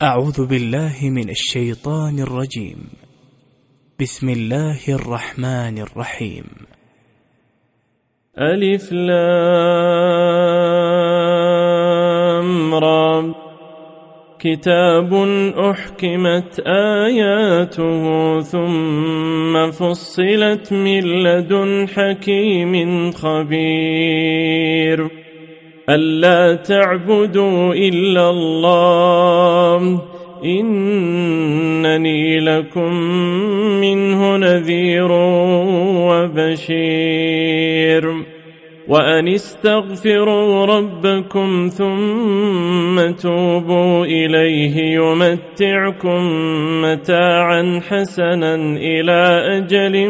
أعوذ بالله من الشيطان الرجيم. بسم الله الرحمن الرحيم. ألف لام را. كتاب أحكمت آياته ثم فصلت من لدن حكيم خبير. ألا تعبدوا إلا الله إنني لكم منه نذير وبشير. وأن استغفروا ربكم ثم توبوا إليه يمتعكم متاعا حسنا إلى أجل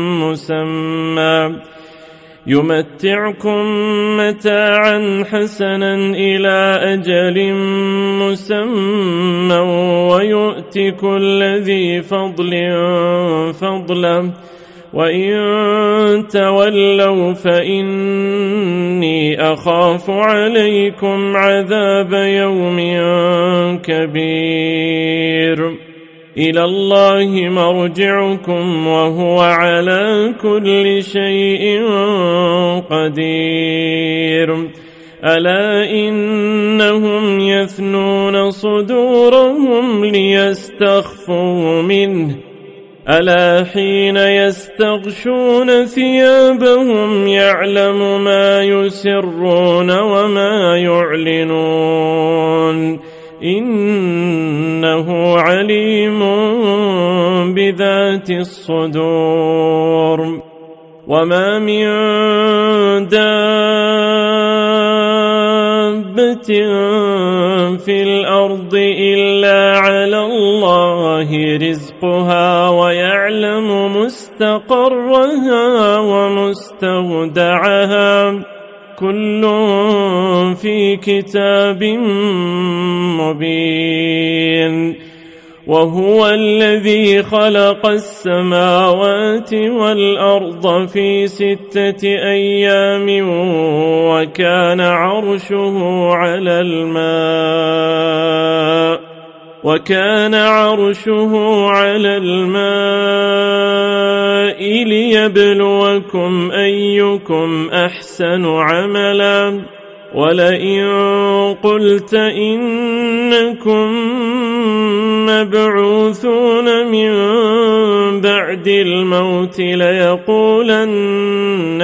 مسمى ويؤت كل ذي فضل فضله وإن تولوا فإني أخاف عليكم عذاب يوم كبير. إلى الله مرجعكم وهو على كل شيء قدير. ألا إنهم يثنون صدورهم ليستخفوا منه ألا حين يستغشون ثيابهم يعلم ما يسرون وما يعلنون إنه عليم بذات الصدور. وما من دابة في الأرض إلا على الله رزقها ويعلم مستقرها ومستودعها كل في كتاب مبين. وهو الذي خلق السماوات والأرض في 6 أيام وكان عرشه على الماء ليبلوكم أيكم أحسن عملا. ولئن قلت إنكم مبعوثون من بعد الموت ليقولن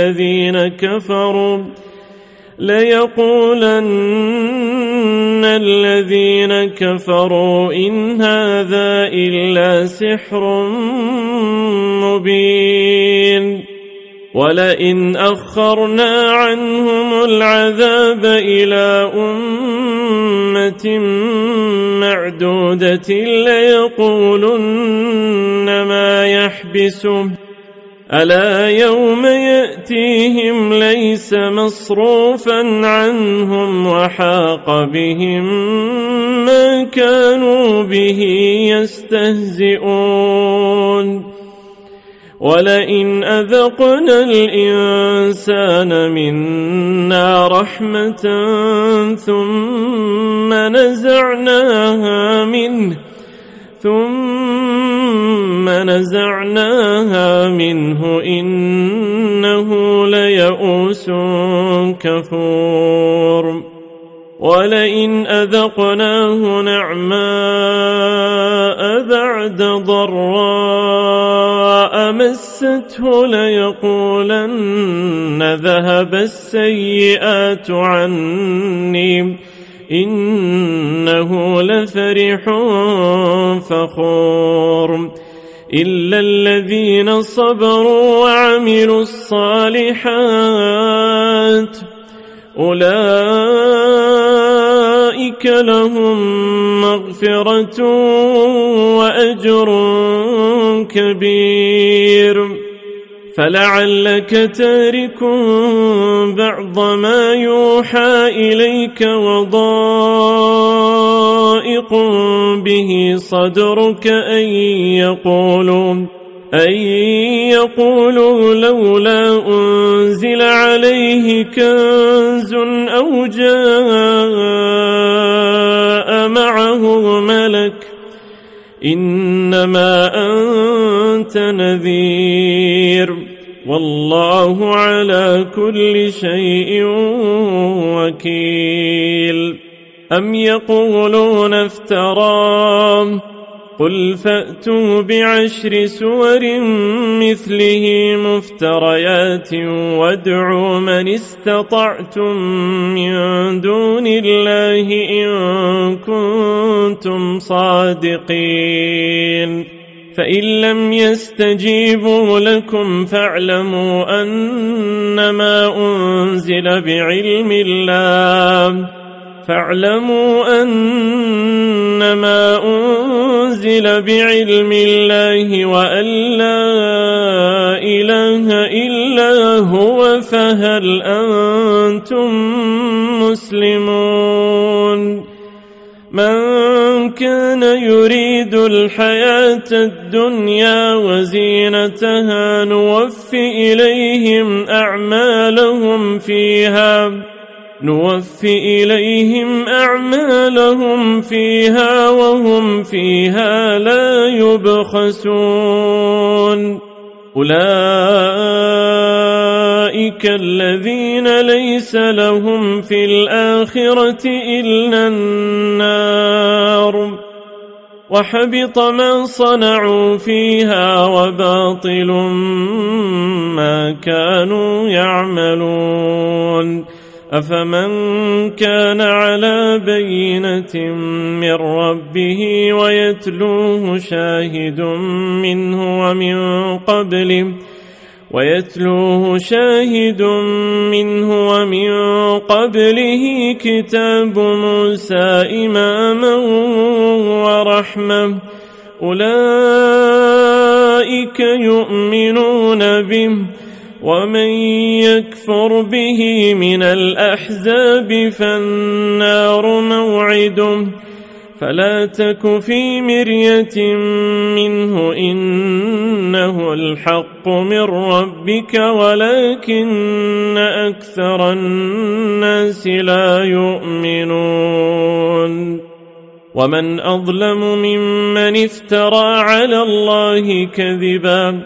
الذين كفروا إن هذا إلا سحر مبين. ولئن أخرنا عنهم العذاب إلى أمة معدودة ليقولن ما يحبسه ألا يوم يأتيهم ليس مصروفا عنهم وحاق بهم ما كانوا به يستهزئون. ولئن أذقنا الإنسان منا رحمة ثم نزعناها منه إنه ليئوس كفور. ولئن أذقناه نعماء بعد ضراء مسته ليقولن ذهب السيئات عني إنه لفرح فخور. إلا الذين صبروا وعملوا الصالحات أولئك لهم مغفرة وأجر كبير. فلعلك تارك بعض ما يوحى إليك وضائق به صدرك أن يقولوا لولا أنزل عليه كنز أو جاء معه ملك إنما أنت نذير والله على كل شيء وكيل. أم يقولون افتراه قل فأتوا ب10 سور مثله مفتريات وادعوا من استطعتم من دون الله إن كنتم صادقين. فإن لم يستجيبوا لكم فاعلموا أنما أنزل بعلم الله وأن لا إله إلا هو فهل أنتم مسلمون. من كان يريد الحياة الدنيا وزينتها نوفِ إليهم أعمالهم فيها وهم فيها لا يبخسون. أولئك الذين ليس لهم في الآخرة إلا النار وحبط ما صنعوا فيها وباطل ما كانوا يعملون. أفمن كان على بينة من ربه ويتلوه شاهد منه ومن قبله كتاب موسى إماما ورحمة أولئك يؤمنون به. ومن يكفر به من الأحزاب فالنار موعده فلا تك في مرية منه إنه الحق من ربك ولكن أكثر الناس لا يؤمنون. ومن أظلم ممن افترى على الله كذبا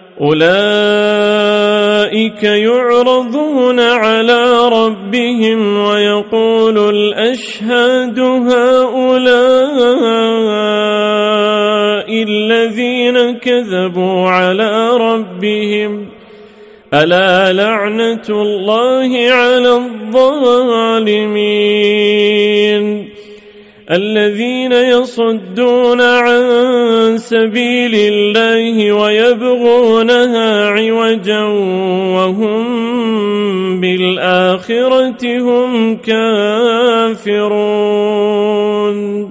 أولئك يعرضون على ربهم ويقول الأشهاد هؤلاء الذين كذبوا على ربهم ألا لعنة الله على الظالمين. الذين يصدون عن سبيل الله ويبغونها عوجا وهم بالآخرة هم كافرون.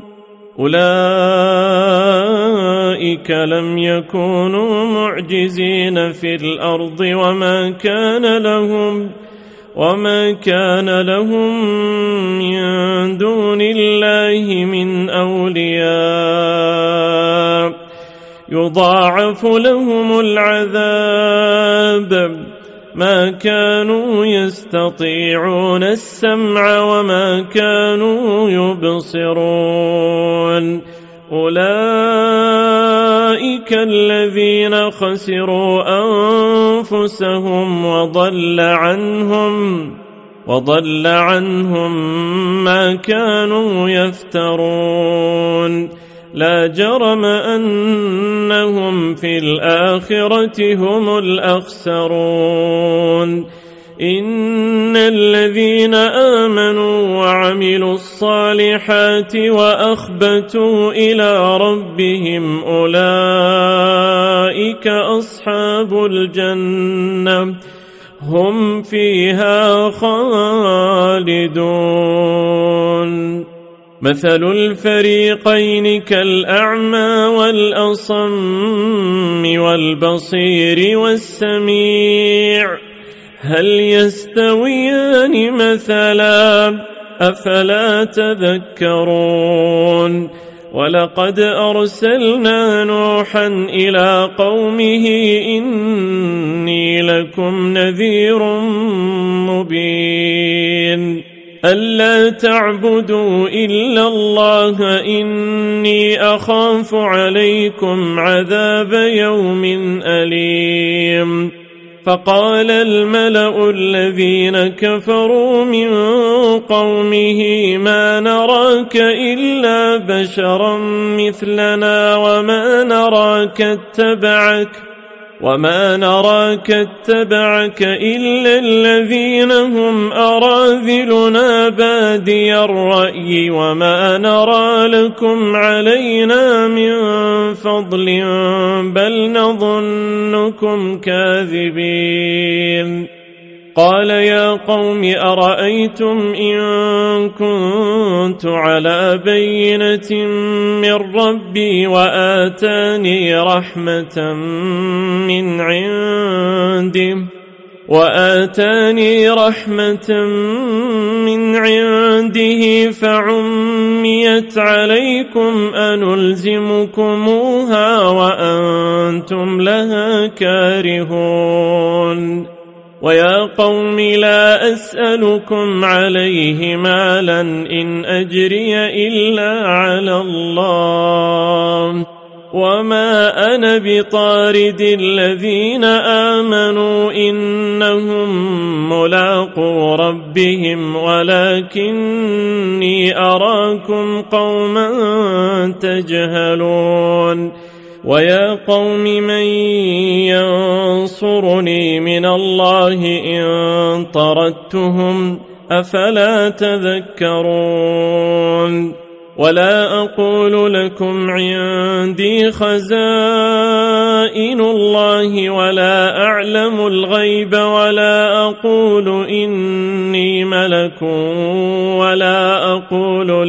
أولئك لم يكونوا معجزين في الأرض وما كان لهم من دون الله من أولياء يضاعف لهم العذاب ما كانوا يستطيعون السمع وما كانوا يبصرون. أولئك الذين خسروا أنفسهم وضل عنهم ما كانوا يفترون. لا جرم أنهم في الآخرة هم الأخسرون. إن الذين آمنوا وعملوا الصالحات وأخبتوا إلى ربهم أولئك أصحاب الجنة هم فيها خالدون. مثل الفريقين كالأعمى والأصم والبصير والسميع هل يستويان مثلا أفلا تذكرون. ولقد أرسلنا نوحا إلى قومه إني لكم نذير مبين. ألا تعبدوا إلا الله إني أخاف عليكم عذاب يوم أليم. فقال الملأ الذين كفروا من قومه ما نراك إلا بشرا مثلنا وما نراك اتبعك إلا الذين هم أراذلنا بادي الرأي وما نرى لكم علينا من فضل بل نظنكم كاذبين. قال يا قوم أرأيتم إن كنت على بينة من ربي وآتاني رحمة من عنده فعميت عليكم أنلزمكموها وأنتم لها كارهون. ويا قوم لا أسألكم عليه مالا إن أجري إلا على الله وما أنا بطارد الذين آمنوا إنهم ملاقو ربهم ولكني أراكم قوما تجهلون. ويا قوم من ينصرني من الله إن طردتهم أفلا تذكرون. ولا أقول لكم عندي خزائن الله ولا أعلم الغيب ولا أقول إني ملك ولا أقول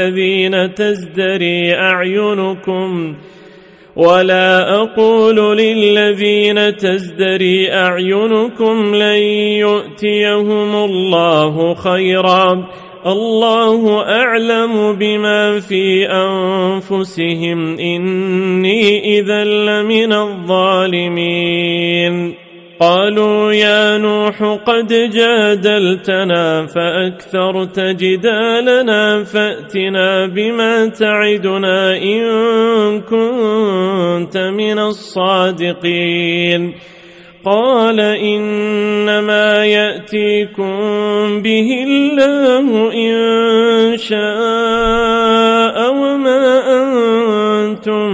للذين تزدري أعينكم لن يؤتيهم الله خيرا الله أعلم بما في أنفسهم إني إذا لمن الظالمين. قالوا يا نوح قد جادلتنا فأكثرت جدالنا فأتنا بما تعدنا إن كنت من الصادقين. قال إنما يأتيكم به الله إن شاء وما أنتم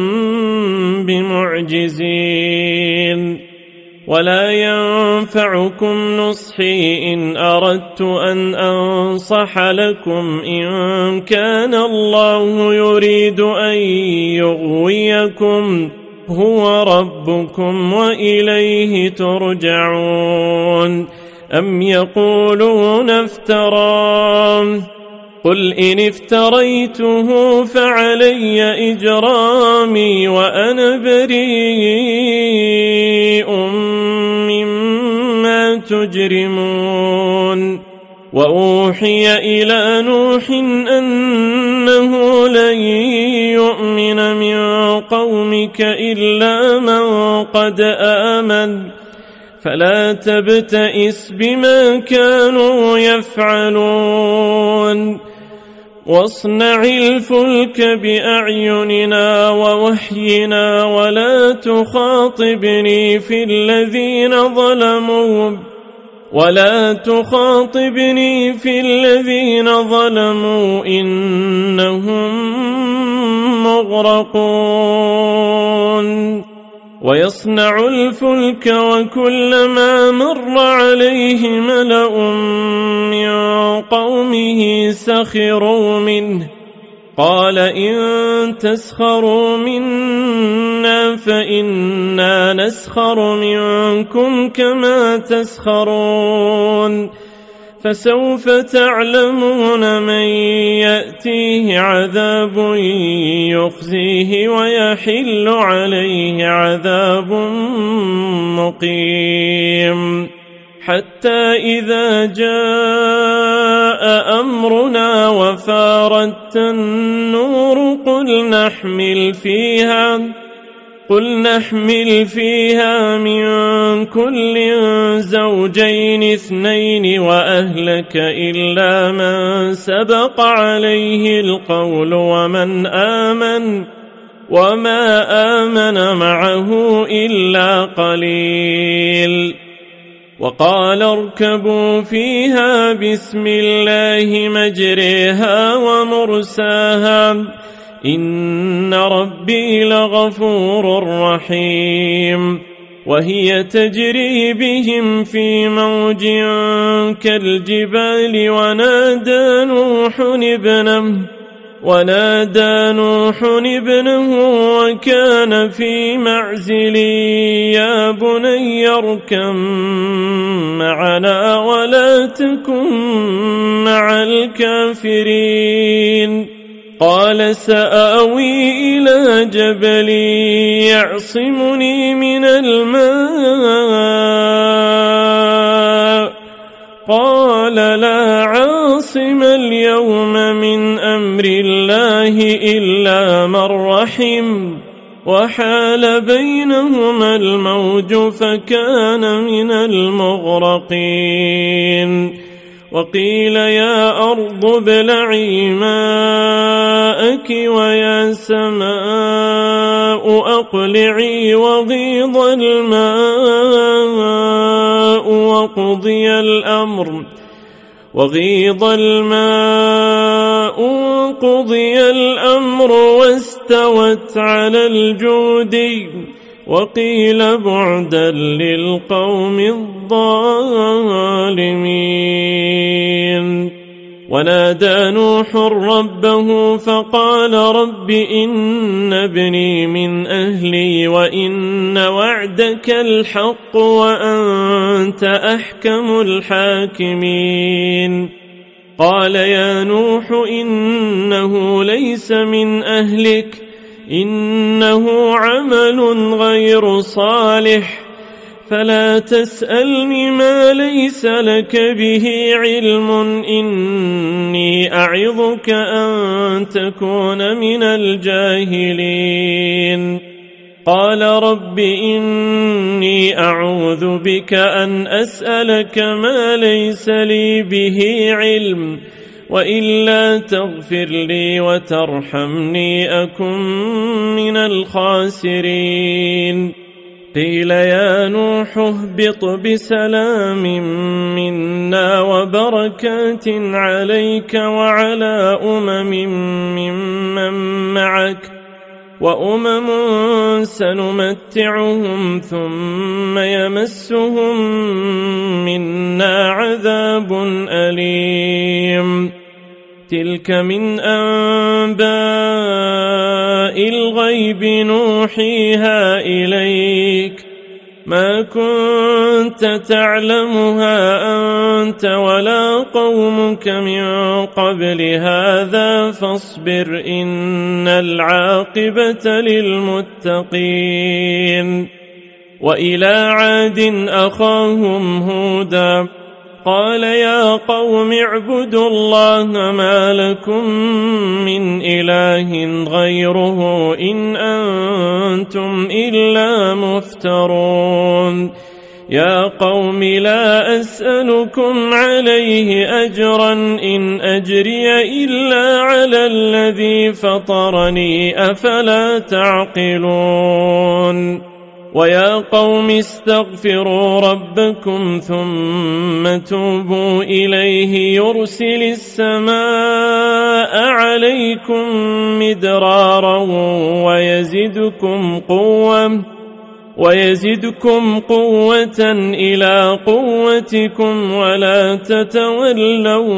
بمعجزين. ولا ينفعكم نصحي إن أردت أن أنصح لكم إن كان الله يريد أن يغويكم هو ربكم وإليه ترجعون. أم يقولون افتراه قل إن افتريته فعلي إجرامي وأنا بريء مما تجرمون. وأوحي إلى نوح أنه لن يؤمن من قومك إلا من قد آمن فلا تبتئس بما كانوا يفعلون. واصنع الفلك بأعيننا ووحينا ولا تخاطبني في الذين ظلموا إنهم مغرقون. ويصنع الفلك وكلما مر عليه ملأ من قومه سخروا منه قال إن تسخروا منا فإنا نسخر منكم كما تسخرون. فسوف تعلمون من يأتيه عذاب يخزيه ويحل عليه عذاب مقيم. حتى إذا جاء أمرنا وفارت النور قل قل نحمل فيها من كل زوجين اثنين وأهلك إلا من سبق عليه القول وما آمن معه إلا قليل وقال اركبوا فيها بسم الله مجريها ومرساها إن ربي لغفور رحيم وهي تجري بهم في موج كالجبال ونادى نوح ابنه وكان في معزل يا بني اركب معنا ولا تكن مع الكافرين قال سآوي إلى جبل يعصمني من الماء قال لا عاصم اليوم من أمر الله إلا من رحم وحال بينهما الموج فكان من المغرقين وقيل يا أرض ابلعي ماءك ويا سماء أقلعي وغيض الماء وقضي الأمر واستوت على الجودي وقيل بعدا للقوم الظالمين ونادى نوح ربه فقال رب إن ابني من أهلي وإن وعدك الحق وأنت أحكم الحاكمين قال يا نوح إنه ليس من أهلك إنه عمل غير صالح فلا تسألني ما ليس لك به علم إني أعظك أن تكون من الجاهلين قال رب إني أعوذ بك أن أسألك ما ليس لي به علم وإلا تغفر لي وترحمني أكن من الخاسرين قيل يا نوح اهبط بسلام منا وبركات عليك وعلى ممن معك وأمم سنمتعهم ثم يمسهم منا عذاب أليم تلك من أنباء الغيب نوحيها إليك ما كنت تعلمها أنت ولا قومك من قبل هذا فاصبر إن العاقبة للمتقين وإلى عاد أخاهم هودا قال يا قوم اعبدوا الله ما لكم من إله غيره إن أنتم إلا مفترون يا قوم لا أسألكم عليه أجرا إن أجري إلا على الذي فطرني أفلا تعقلون ويا قوم استغفروا ربكم ثم توبوا إليه يرسل السماء عليكم مدرارا ويزدكم قوة إلى قوتكم ولا تتولوا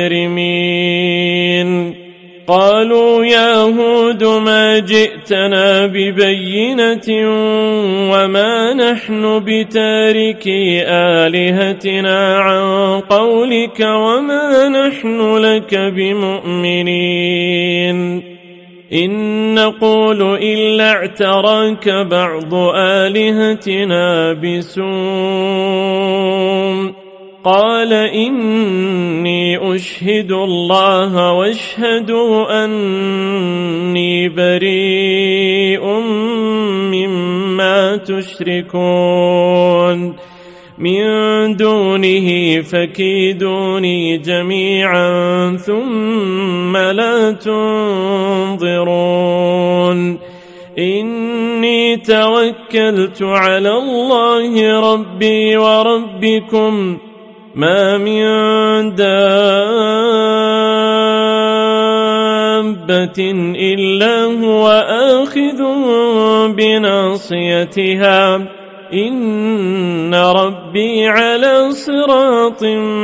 مجرمين قالوا يا هود ما جئتنا ببينة وما نحن بتاركي آلهتنا عن قولك وما نحن لك بمؤمنين إن نقول إلا اعتراك بعض آلهتنا بسوء قال إني أشهد الله واشهدوا أني بريء مما ما تشركون من دونه فكيدوني جميعا ثم لا تنظرون إني توكلت على الله ربي وربكم ما من دابة إلا هو آخذ بناصيتها إن ربي على صراط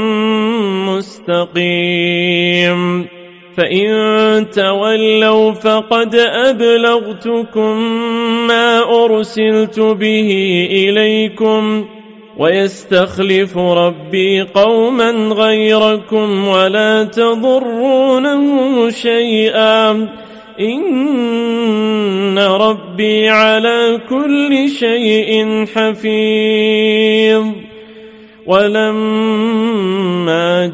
مستقيم فإن تولوا فقد أبلغتكم ما أرسلت به إليكم ويستخلف ربي قوما غيركم ولا تضرونه شيئا إن ربي على كل شيء حفيظ ولما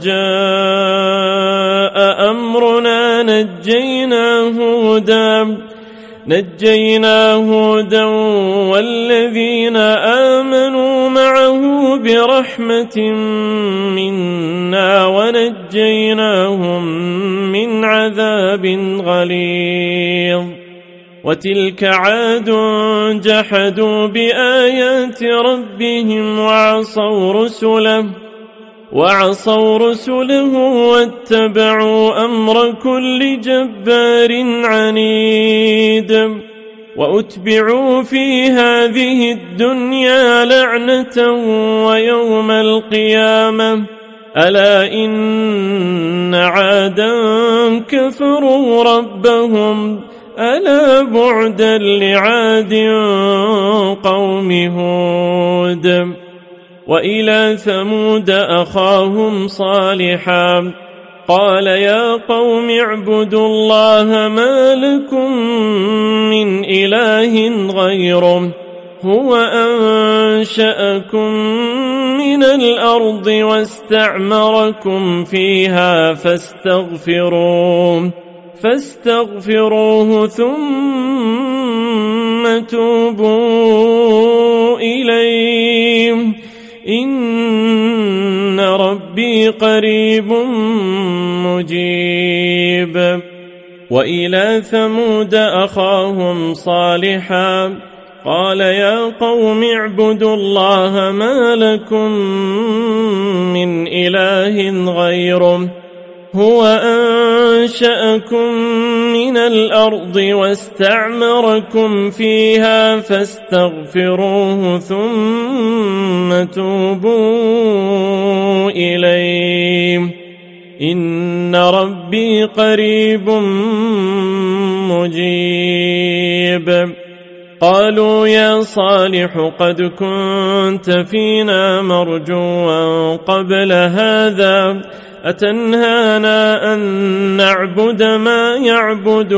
جاء أمرنا نجينا هودا والذين آمنوا معه برحمة منا ونجيناهم من عذاب غليظ وتلك عاد جحدوا بآيات ربهم وعصوا رسله واتبعوا أمر كل جبار عنيد وأتبعوا في هذه الدنيا لعنة ويوم القيامة ألا إن عادا كفروا ربهم ألا بعدا لعاد قوم هود وإلى ثمود أخاهم صالحا قال يا قوم اعبدوا الله ما لكم من إله غيره هو أنشأكم من الأرض واستعمركم فيها فاستغفروه ثم توبوا إليه إن ربي قريب مجيب وإلى ثمود أخاهم صالحا قال يا قوم اعبدوا الله ما لكم من إله غيره هو أنشأكم من الأرض واستعمركم فيها فاستغفروه ثم توبوا إليه إن ربي قريب مجيب قالوا يا صالح قد كنت فينا مرجوا قبل هذا أتنهانا أن نعبد ما يعبد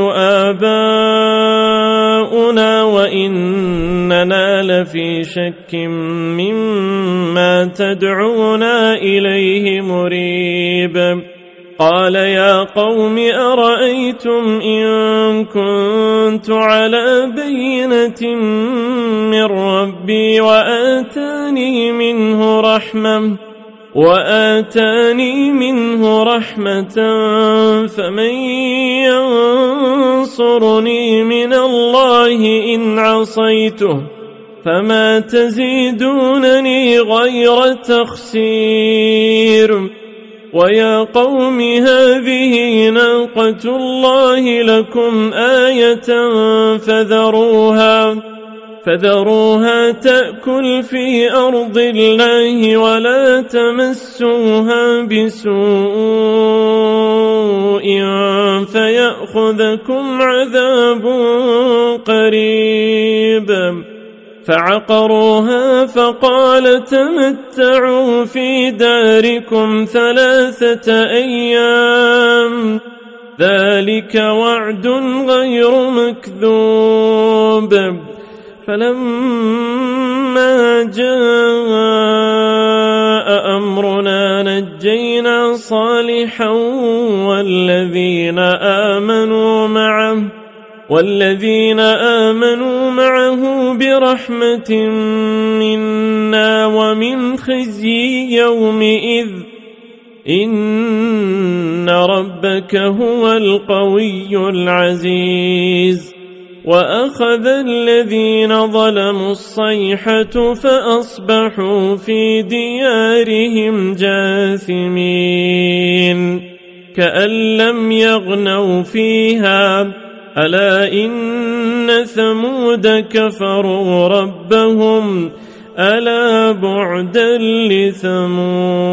آباؤنا وإننا لفي شك مما تدعونا إليه مريب قال يا قوم أرأيتم إن كنت على بينة من ربي وآتاني منه رحمة فمن ينصرني من الله إن عصيته فما تزيدونني غير تخسير ويا قوم هذه ناقة الله لكم آية فذروها تأكل في أرض الله ولا تمسوها بسوء فيأخذكم عذاب قريب فعقروها فقال تمتعوا في داركم 3 أيام ذلك وعد غير مكذوب فلما جاء أمرنا نجينا صالحا والذين والذين آمنوا معه برحمة منا ومن خزي يومئذ إن ربك هو القوي العزيز وأخذ الذين ظلموا الصيحة فأصبحوا في ديارهم جاثمين كأن لم يغنوا فيها ألا إن ثمود كفروا ربهم ألا بعدا لثمود.